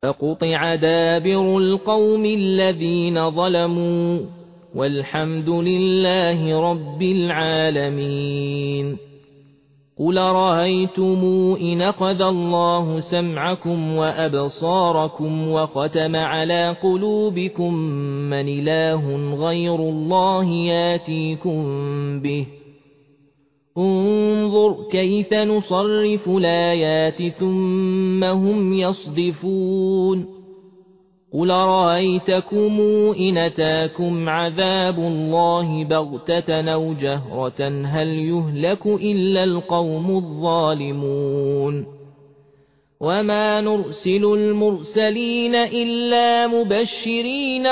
فقطع دابر القوم الذين ظلموا والحمد لله رب العالمين. قل رأيتم إن أخذ الله سمعكم وأبصاركم وختم على قلوبكم من إله غير الله ياتيكم به. انظر كيف نصرف الآيات ثم هم يصدفون. قل رأيتكم إن أتاكم عذاب الله بغتة أو جهرة هل يهلك إلا القوم الظالمون. وما نرسل المرسلين إلا مبشرين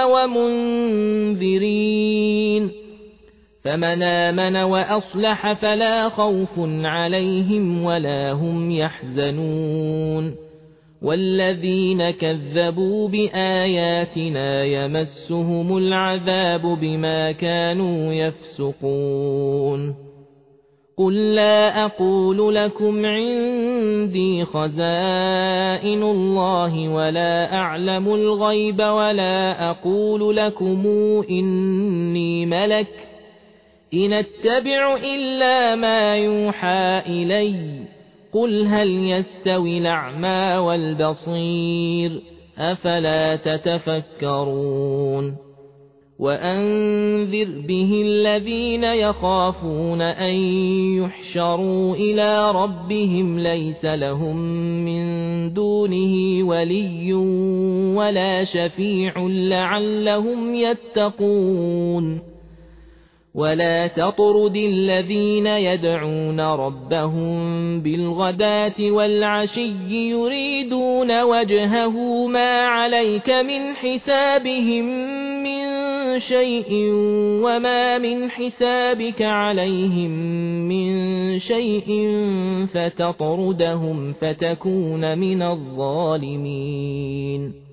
ومنذرين فمن آمن وأصلح فلا خوف عليهم ولا هم يحزنون. والذين كذبوا بآياتنا يمسهم العذاب بما كانوا يفسقون. قل لا أقول لكم عندي خزائن الله ولا أعلم الغيب ولا أقول لكم إني ملك إن أتبع إلا ما يوحى إلي. قل هل يستوي الأعمى والبصير أفلا تتفكرون. وأنذر به الذين يخافون أن يحشروا إلى ربهم ليس لهم من دونه ولي ولا شفيع لعلهم يتقون. ولا تطرد الذين يدعون ربهم بالغداة والعشي يريدون وجهه ما عليك من حسابهم من شيء وما من حسابك عليهم من شيء فتطردهم فتكون من الظالمين.